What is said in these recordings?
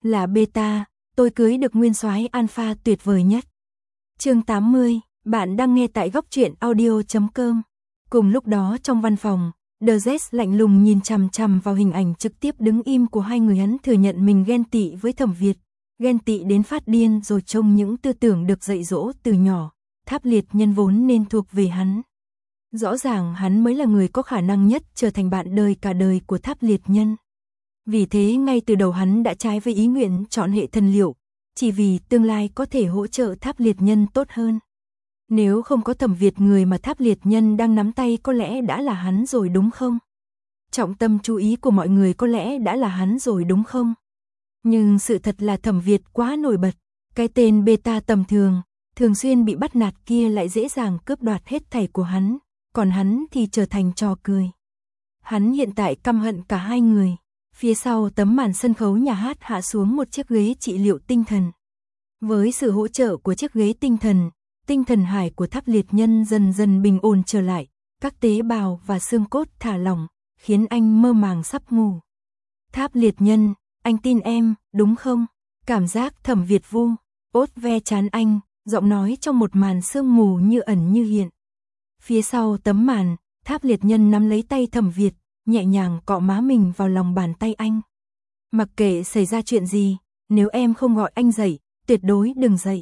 Là beta, tôi cưới được nguyên soái alpha tuyệt vời nhất. Chương 80, bạn đang nghe tại góc truyện audio.com. Cùng lúc đó trong văn phòng, The Z lạnh lùng nhìn chằm chằm vào hình ảnh trực tiếp đứng im của hai người, hắn thừa nhận mình ghen tị với Thẩm Việt, ghen tị đến phát điên rồi trông những tư tưởng được dạy dỗ từ nhỏ, Tháp Liệt Nhân vốn nên thuộc về hắn. Rõ ràng hắn mới là người có khả năng nhất trở thành bạn đời cả đời của Tháp Liệt Nhân. Vì thế ngay từ đầu hắn đã trái với ý nguyện chọn hệ thần liệu, chỉ vì tương lai có thể hỗ trợ Tháp Liệt Nhân tốt hơn. Nếu không có Thẩm Việt, người mà Tháp Liệt Nhân đang nắm tay có lẽ đã là hắn rồi đúng không? Trọng tâm chú ý của mọi người có lẽ đã là hắn rồi đúng không? Nhưng sự thật là Thẩm Việt quá nổi bật, cái tên beta tầm thường, thường xuyên bị bắt nạt kia lại dễ dàng cướp đoạt hết thảy của hắn, còn hắn thì trở thành trò cười. Hắn hiện tại căm hận cả hai người. Phía sau tấm màn sân khấu nhà hát hạ xuống một chiếc ghế trị liệu tinh thần. Với sự hỗ trợ của chiếc ghế tinh thần hải của Tháp Liệt Nhân dần dần bình ổn trở lại, các tế bào và xương cốt thả lỏng, khiến anh mơ màng sắp ngủ. Tháp Liệt Nhân, anh tin em, đúng không? Cảm giác Thẩm Việt vu, ốt ve trán anh, giọng nói trong một màn sương mù như ẩn như hiện. Phía sau tấm màn, Tháp Liệt Nhân nắm lấy tay Thẩm Việt, nhẹ nhàng cọ má mình vào lòng bàn tay anh. Mặc kệ xảy ra chuyện gì, nếu em không gọi anh dậy, tuyệt đối đừng dậy.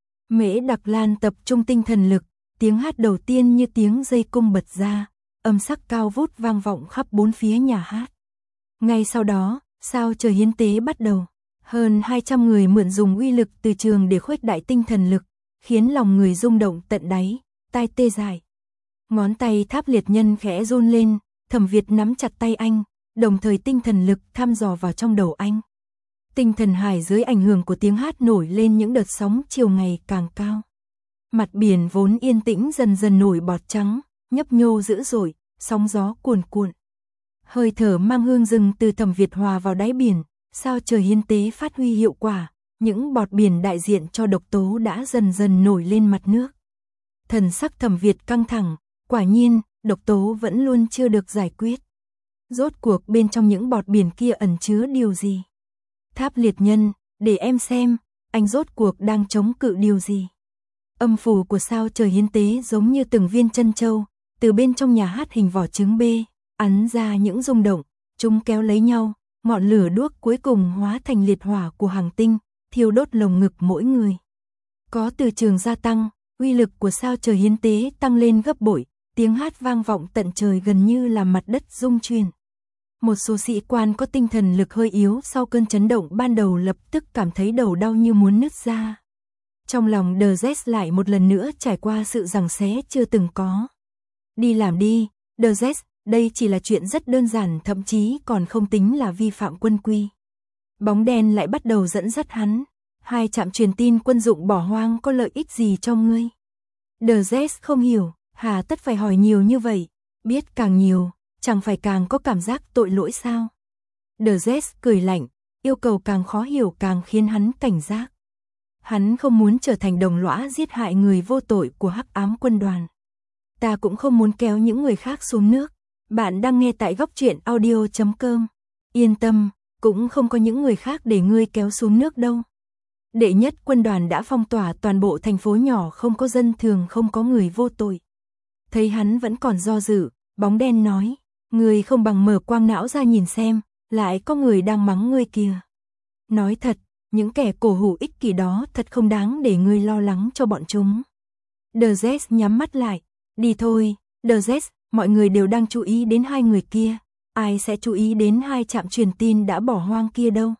Mễ Đặc Lan tập trung tinh thần lực, tiếng hát đầu tiên như tiếng dây cung bật ra, âm sắc cao vút vang vọng khắp bốn phía nhà hát. Ngay sau đó, sao trời hiến tế bắt đầu. Hơn 200 người mượn dùng uy lực từ trường để khuếch đại tinh thần lực, khiến lòng người rung động tận đáy, tai tê dại. Ngón tay Tháp Liệt Nhân khẽ run lên, Thẩm Việt nắm chặt tay anh, đồng thời tinh thần lực thăm dò vào trong đầu anh. Tinh thần hải dưới ảnh hưởng của tiếng hát nổi lên những đợt sóng chiều ngày càng cao. Mặt biển vốn yên tĩnh dần dần nổi bọt trắng, nhấp nhô dữ dội, sóng gió cuồn cuộn. Hơi thở mang hương rừng từ Thẩm Việt hòa vào đáy biển, sao trời hiến tế phát huy hiệu quả, những bọt biển đại diện cho độc tố đã dần dần nổi lên mặt nước. Thần sắc Thẩm Việt căng thẳng, quả nhiên, độc tố vẫn luôn chưa được giải quyết. Rốt cuộc bên trong những bọt biển kia ẩn chứa điều gì? Tháp Liệt Nhân, để em xem, anh rốt cuộc đang chống cự điều gì? Âm phủ của sao trời hiến tế giống như từng viên chân châu, từ bên trong nhà hát hình vỏ trứng bê, ắn ra những rung động, chúng kéo lấy nhau, ngọn lửa đuốc cuối cùng hóa thành liệt hỏa của hành tinh, thiêu đốt lồng ngực mỗi người. Có từ trường gia tăng, uy lực của sao trời hiến tế tăng lên gấp bội. Tiếng hát vang vọng tận trời gần như là mặt đất rung chuyển. Một số sĩ quan có tinh thần lực hơi yếu sau cơn chấn động ban đầu lập tức cảm thấy đầu đau như muốn nứt ra. Trong lòng The Z lại một lần nữa trải qua sự giằng xé chưa từng có. Đi làm đi, The Z, đây chỉ là chuyện rất đơn giản, thậm chí còn không tính là vi phạm quân quy. Bóng đen lại bắt đầu dẫn dắt hắn. 2 trạm truyền tin quân dụng bỏ hoang có lợi ích gì cho ngươi? The Z không hiểu. Hà tất phải hỏi nhiều như vậy, biết càng nhiều, chẳng phải càng có cảm giác tội lỗi sao? The Z cười lạnh, yêu cầu càng khó hiểu càng khiến hắn cảnh giác. Hắn không muốn trở thành đồng lõa giết hại người vô tội của Hắc Ám Quân đoàn. Ta cũng không muốn kéo những người khác xuống nước. Bạn đang nghe tại góc truyện audio.com. Yên tâm, cũng không có những người khác để ngươi kéo xuống nước đâu. Đệ nhất quân đoàn đã phong tỏa toàn bộ thành phố nhỏ, không có dân thường, không có người vô tội. Thấy hắn vẫn còn do dự, bóng đen nói, người không bằng mở quang não ra nhìn xem, lại có người đang mắng ngươi kìa. Nói thật, những kẻ cổ hủ ích kỷ đó thật không đáng để ngươi lo lắng cho bọn chúng. The Z nhắm mắt lại, đi thôi, The Z, mọi người đều đang chú ý đến hai người kia, ai sẽ chú ý đến 2 trạm truyền tin đã bỏ hoang kia đâu.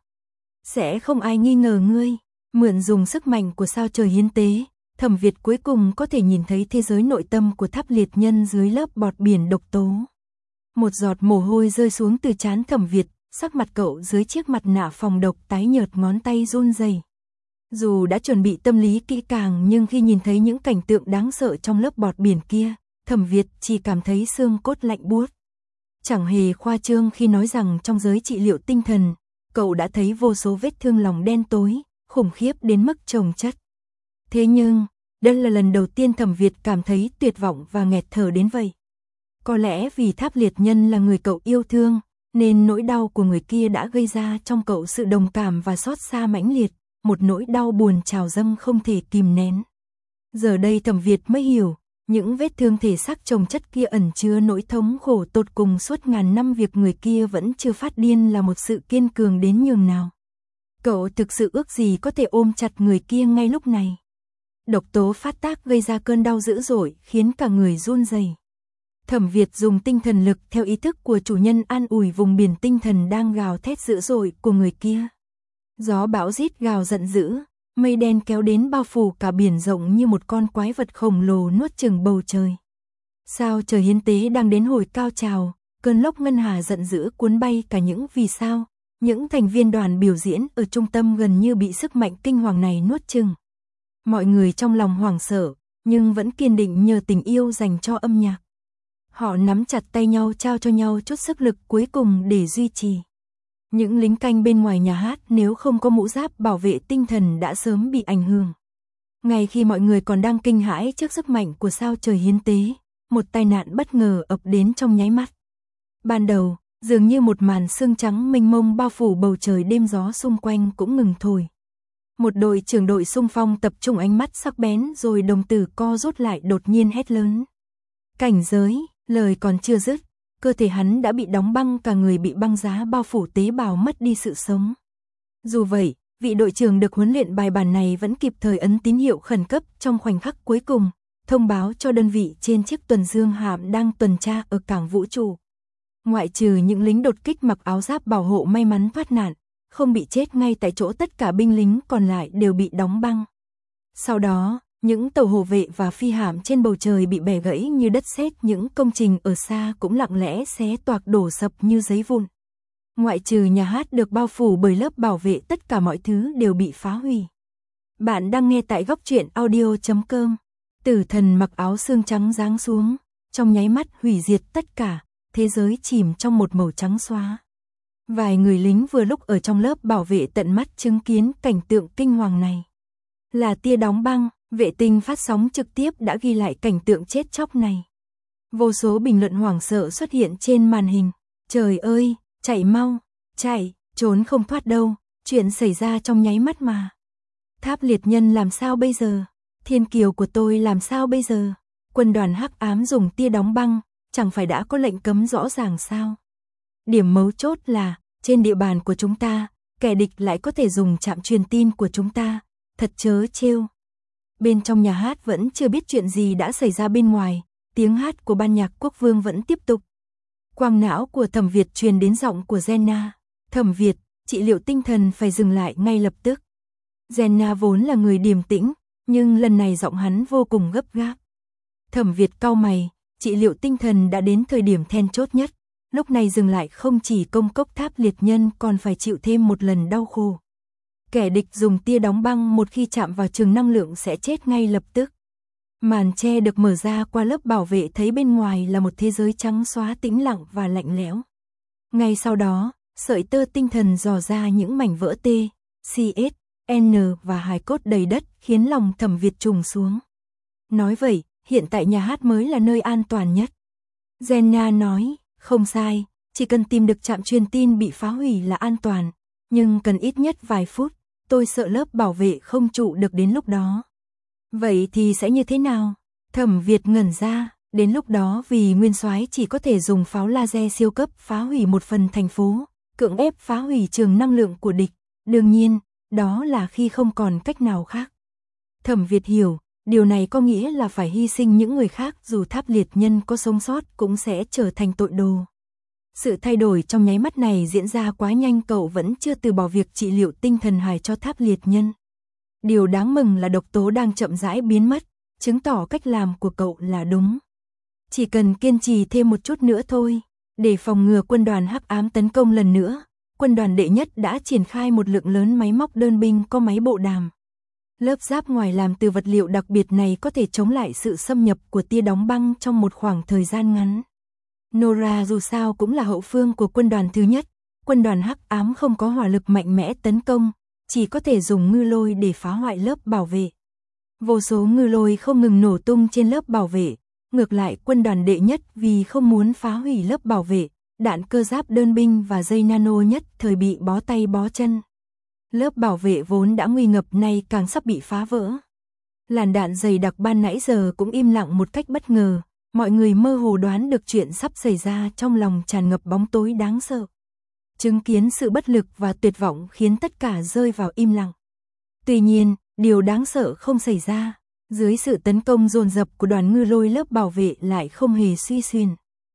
Sẽ không ai nghi ngờ ngươi, mượn dùng sức mạnh của sao trời hiến tế. Thẩm Việt cuối cùng có thể nhìn thấy thế giới nội tâm của Tháp Liệt Nhân dưới lớp bọt biển độc tố. Một giọt mồ hôi rơi xuống từ trán Thẩm Việt, sắc mặt cậu dưới chiếc mặt nạ phòng độc tái nhợt, ngón tay run rẩy. Dù đã chuẩn bị tâm lý kỹ càng nhưng khi nhìn thấy những cảnh tượng đáng sợ trong lớp bọt biển kia, Thẩm Việt chỉ cảm thấy xương cốt lạnh buốt. Chẳng hề khoa trương khi nói rằng trong giới trị liệu tinh thần, cậu đã thấy vô số vết thương lòng đen tối, khủng khiếp đến mức chồng chất. Thế nhưng, đây là lần đầu tiên Thẩm Việt cảm thấy tuyệt vọng và nghẹt thở đến vậy. Có lẽ vì Tháp Liệt Nhân là người cậu yêu thương, nên nỗi đau của người kia đã gây ra trong cậu sự đồng cảm và xót xa mãnh liệt, một nỗi đau buồn trào dâng không thể kìm nén. Giờ đây Thẩm Việt mới hiểu, những vết thương thể xác chồng chất kia ẩn chứa nỗi thống khổ tột cùng suốt ngàn năm, việc người kia vẫn chưa phát điên là một sự kiên cường đến nhường nào. Cậu thực sự ước gì có thể ôm chặt người kia ngay lúc này. Độc tố phát tác gây ra cơn đau dữ dội, khiến cả người run rẩy. Thẩm Việt dùng tinh thần lực theo ý thức của chủ nhân an ủi vùng biển tinh thần đang gào thét dữ dội của người kia. Gió bão rít gào giận dữ, mây đen kéo đến bao phủ cả biển rộng như một con quái vật khổng lồ nuốt chửng bầu trời. Sao trời hiến tế đang đến hồi cao trào, cơn lốc ngân hà giận dữ cuốn bay cả những vì sao. Những thành viên đoàn biểu diễn ở trung tâm gần như bị sức mạnh kinh hoàng này nuốt chửng. Mọi người trong lòng hoảng sợ, nhưng vẫn kiên định nhờ tình yêu dành cho âm nhạc. Họ nắm chặt tay nhau trao cho nhau chút sức lực cuối cùng để duy trì. Những lính canh bên ngoài nhà hát nếu không có mũ giáp bảo vệ tinh thần đã sớm bị ảnh hưởng. Ngay khi mọi người còn đang kinh hãi trước sức mạnh của sao trời hiến tế, một tai nạn bất ngờ ập đến trong nháy mắt. Ban đầu, dường như một màn sương trắng mênh mông bao phủ bầu trời, đêm gió xung quanh cũng ngừng thổi. Một đội trưởng đội xung phong tập trung ánh mắt sắc bén rồi đồng tử co rút lại, đột nhiên hét lớn. Cảnh giới, lời còn chưa dứt, cơ thể hắn đã bị đóng băng, cả người bị băng giá bao phủ, tế bào mất đi sự sống. Dù vậy, vị đội trưởng được huấn luyện bài bản này vẫn kịp thời ấn tín hiệu khẩn cấp trong khoảnh khắc cuối cùng, thông báo cho đơn vị trên chiếc tuần dương hạm đang tuần tra ở cảng vũ trụ. Ngoại trừ những lính đột kích mặc áo giáp bảo hộ may mắn thoát nạn, không bị chết ngay tại chỗ, tất cả binh lính còn lại đều bị đóng băng. Sau đó, những tàu hộ vệ và phi hạm trên bầu trời bị bẻ gãy như đất sét, những công trình ở xa cũng lặng lẽ xé toạc đổ sập như giấy vụn. Ngoại trừ nhà hát được bao phủ bởi lớp bảo vệ, tất cả mọi thứ đều bị phá hủy. Bạn đang nghe tại góc truyện audio.com. Tử thần mặc áo xương trắng giáng xuống, trong nháy mắt hủy diệt tất cả, thế giới chìm trong một màu trắng xóa. Vài người lính vừa lúc ở trong lớp bảo vệ tận mắt chứng kiến cảnh tượng kinh hoàng này. Là tia đóng băng, vệ tinh phát sóng trực tiếp đã ghi lại cảnh tượng chết chóc này. Vô số bình luận hoảng sợ xuất hiện trên màn hình. Trời ơi, chạy mau, chạy, trốn không thoát đâu, chuyện xảy ra trong nháy mắt mà. Tháp liệt nhân làm sao bây giờ? Thiên kiều của tôi làm sao bây giờ? Quân đoàn hắc ám dùng tia đóng băng, chẳng phải đã có lệnh cấm rõ ràng sao? Điểm mấu chốt là, trên địa bàn của chúng ta, kẻ địch lại có thể dùng trạm truyền tin của chúng ta, thật trớ trêu. Bên trong nhà hát vẫn chưa biết chuyện gì đã xảy ra bên ngoài, tiếng hát của ban nhạc quốc vương vẫn tiếp tục. Quang não của Thẩm Việt truyền đến giọng của Jenna. Thẩm Việt, trị liệu tinh thần phải dừng lại ngay lập tức. Jenna vốn là người điềm tĩnh, nhưng lần này giọng hắn vô cùng gấp gáp. Thẩm Việt cau mày, trị liệu tinh thần đã đến thời điểm then chốt nhất. Lúc này dừng lại không chỉ công cốc tháp liệt nhân còn phải chịu thêm một lần đau khổ. Kẻ địch dùng tia đóng băng, một khi chạm vào trường năng lượng sẽ chết ngay lập tức. Màn che được mở ra qua lớp bảo vệ, thấy bên ngoài là một thế giới trắng xóa tĩnh lặng và lạnh lẽo. Ngay sau đó, sợi tơ tinh thần dò ra những mảnh vỡ T, CS, N và hài cốt đầy đất, khiến lòng Thẩm Việt trùng xuống. Nói vậy, hiện tại nhà hát mới là nơi an toàn nhất. Jenna nói, không sai, chỉ cần tìm được trạm truyền tin bị phá hủy là an toàn, nhưng cần ít nhất vài phút, tôi sợ lớp bảo vệ không trụ được đến lúc đó. Vậy thì sẽ như thế nào? Thẩm Việt ngẩn ra, đến lúc đó vì nguyên soái chỉ có thể dùng pháo laser siêu cấp phá hủy một phần thành phố, cưỡng ép phá hủy trường năng lượng của địch, đương nhiên, đó là khi không còn cách nào khác. Thẩm Việt hiểu, điều này có nghĩa là phải hy sinh những người khác, dù tháp liệt nhân có sống sót cũng sẽ trở thành tội đồ. Sự thay đổi trong nháy mắt này diễn ra quá nhanh, cậu vẫn chưa từ bỏ việc trị liệu tinh thần hài cho tháp liệt nhân. Điều đáng mừng là độc tố đang chậm rãi biến mất, chứng tỏ cách làm của cậu là đúng. Chỉ cần kiên trì thêm một chút nữa thôi, để phòng ngừa quân đoàn hắc ám tấn công lần nữa, quân đoàn đệ nhất đã triển khai một lượng lớn máy móc đơn binh có máy bộ đàm. Lớp giáp ngoài làm từ vật liệu đặc biệt này có thể chống lại sự xâm nhập của tia đóng băng trong một khoảng thời gian ngắn. Nora dù sao cũng là hậu phương của quân đoàn thứ nhất, quân đoàn hắc ám không có hỏa lực mạnh mẽ tấn công, chỉ có thể dùng ngư lôi để phá hoại lớp bảo vệ. Vô số ngư lôi không ngừng nổ tung trên lớp bảo vệ, ngược lại quân đoàn đệ nhất vì không muốn phá hủy lớp bảo vệ, đạn cơ giáp đơn binh và dây nano nhất thời bị bó tay bó chân. Lớp bảo vệ vốn đã nguy ngập nay càng sắp bị phá vỡ. Làn đạn dày đặc ban nãy giờ cũng im lặng một cách bất ngờ, mọi người mơ hồ đoán được chuyện sắp xảy ra, trong lòng tràn ngập bóng tối đáng sợ. Chứng kiến sự bất lực và tuyệt vọng khiến tất cả rơi vào im lặng. Tuy nhiên, điều đáng sợ không xảy ra. Dưới sự tấn công dồn dập của đoàn ngư lôi, lớp bảo vệ lại không hề suy xuyên.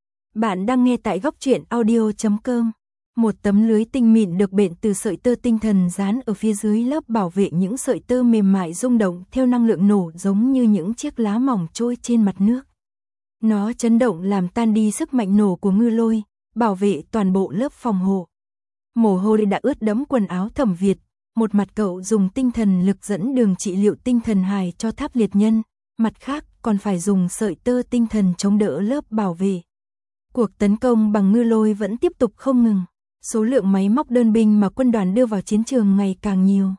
Bạn đang nghe tại góc truyện audio.com. Một tấm lưới tinh mịn được bện từ sợi tơ tinh thần dán ở phía dưới lớp bảo vệ, những sợi tơ mềm mại rung động theo năng lượng nổ giống như những chiếc lá mỏng trôi trên mặt nước. Nó chấn động làm tan đi sức mạnh nổ của ngư lôi, bảo vệ toàn bộ lớp phòng hộ. Mồ hôi đã ướt đẫm quần áo Thẩm Việt, một mặt cậu dùng tinh thần lực dẫn đường trị liệu tinh thần hài cho Tháp Liệt Nhân, mặt khác còn phải dùng sợi tơ tinh thần chống đỡ lớp bảo vệ. Cuộc tấn công bằng ngư lôi vẫn tiếp tục không ngừng. Số lượng máy móc đơn binh mà quân đoàn đưa vào chiến trường ngày càng nhiều.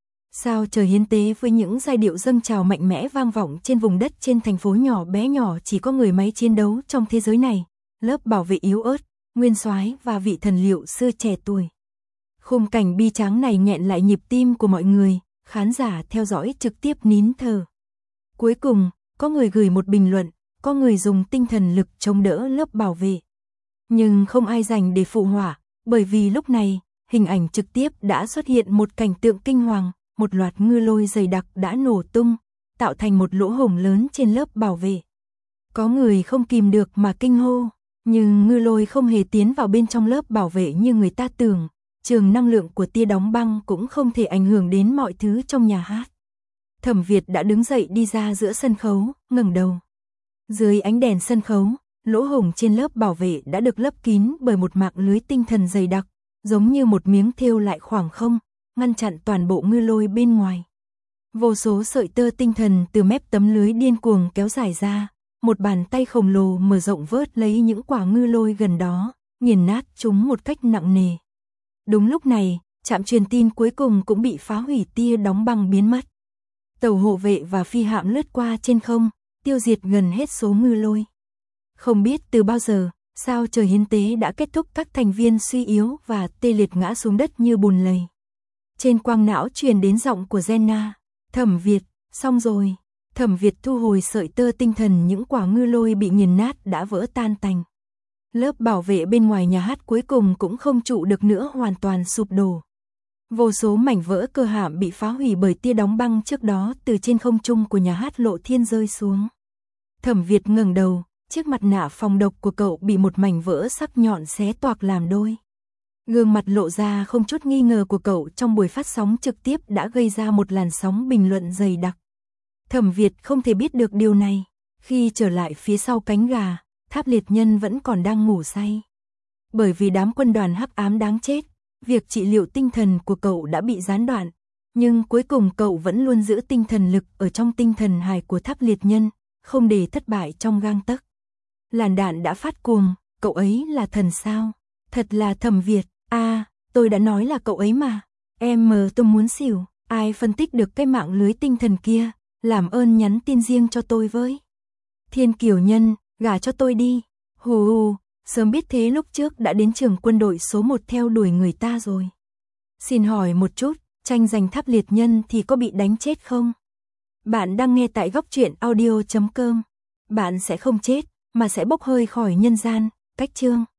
Sao trời hiến tế với những giai điệu dâng trào mạnh mẽ vang vọng trên vùng đất trên thành phố nhỏ bé nhỏ chỉ có người máy chiến đấu trong thế giới này, lớp bảo vệ yếu ớt, nguyên soái và vị thần liệu xưa trẻ tuổi. Khung cảnh bi tráng này nghẹn lại nhịp tim của mọi người, khán giả theo dõi trực tiếp nín thở. Cuối cùng, có người gửi một bình luận, có người dùng tinh thần lực chống đỡ lớp bảo vệ. Nhưng không ai dành để phụ họa. Bởi vì lúc này, hình ảnh trực tiếp đã xuất hiện một cảnh tượng kinh hoàng, một loạt ngư lôi dày đặc đã nổ tung, tạo thành một lỗ hổng lớn trên lớp bảo vệ. Có người không kìm được mà kinh hô, nhưng ngư lôi không hề tiến vào bên trong lớp bảo vệ như người ta tưởng, trường năng lượng của tia đóng băng cũng không thể ảnh hưởng đến mọi thứ trong nhà hát. Thẩm Việt đã đứng dậy đi ra giữa sân khấu, ngẩng đầu. Dưới ánh đèn sân khấu, lỗ hổng trên lớp bảo vệ đã được lấp kín bởi một mạng lưới tinh thần dày đặc, giống như một miếng thêu lại khoảng không, ngăn chặn toàn bộ ngư lôi bên ngoài. Vô số sợi tơ tinh thần từ mép tấm lưới điên cuồng kéo dài ra, một bàn tay khổng lồ mở rộng vớt lấy những quả ngư lôi gần đó, nghiền nát chúng một cách nặng nề. Đúng lúc này, trạm truyền tin cuối cùng cũng bị phá hủy, tia đóng băng biến mất. Tàu hộ vệ và phi hạm lướt qua trên không, tiêu diệt gần hết số ngư lôi. Không biết từ bao giờ, sao trời hiến tế đã kết thúc, các thành viên suy yếu và tê liệt ngã xuống đất như bùn lầy. Trên quang não truyền đến giọng của Jenna, Thẩm Việt, xong rồi. Thẩm Việt thu hồi sợi tơ tinh thần, những quả ngư lôi bị nghiền nát đã vỡ tan tành. Lớp bảo vệ bên ngoài nhà hát cuối cùng cũng không trụ được nữa, hoàn toàn sụp đổ. Vô số mảnh vỡ cơ hạm bị phá hủy bởi tia đóng băng trước đó từ trên không trung của nhà hát Lộ Thiên rơi xuống. Thẩm Việt ngẩng đầu. Chiếc mặt nạ phòng độc của cậu bị một mảnh vỡ sắc nhọn xé toạc làm đôi. Gương mặt lộ ra không chút nghi ngờ của cậu trong buổi phát sóng trực tiếp đã gây ra một làn sóng bình luận dày đặc. Thẩm Việt không thể biết được điều này. Khi trở lại phía sau cánh gà, Tháp Liệt Nhân vẫn còn đang ngủ say. Bởi vì đám quân đoàn hắc ám đáng chết, việc trị liệu tinh thần của cậu đã bị gián đoạn. Nhưng cuối cùng cậu vẫn luôn giữ tinh thần lực ở trong tinh thần hài của Tháp Liệt Nhân, không để thất bại trong gang tấc. Làn đạn đã phát cuồng, cậu ấy là thần sao? Thật là Thẩm Việt, tôi đã nói là cậu ấy mà. Tôi muốn xỉu, ai phân tích được cái mạng lưới tinh thần kia, làm ơn nhắn tin riêng cho tôi với. Thiên Kiều Nhân, gả cho tôi đi. Hù, sớm biết thế lúc trước đã đến trường quân đội số 1 theo đuổi người ta rồi. Xin hỏi một chút, tranh giành Tháp Liệt Nhân thì có bị đánh chết không? Bạn đang nghe tại góc truyện audio.com. Bạn sẽ không chết, mà sẽ bốc hơi khỏi nhân gian. Cách chương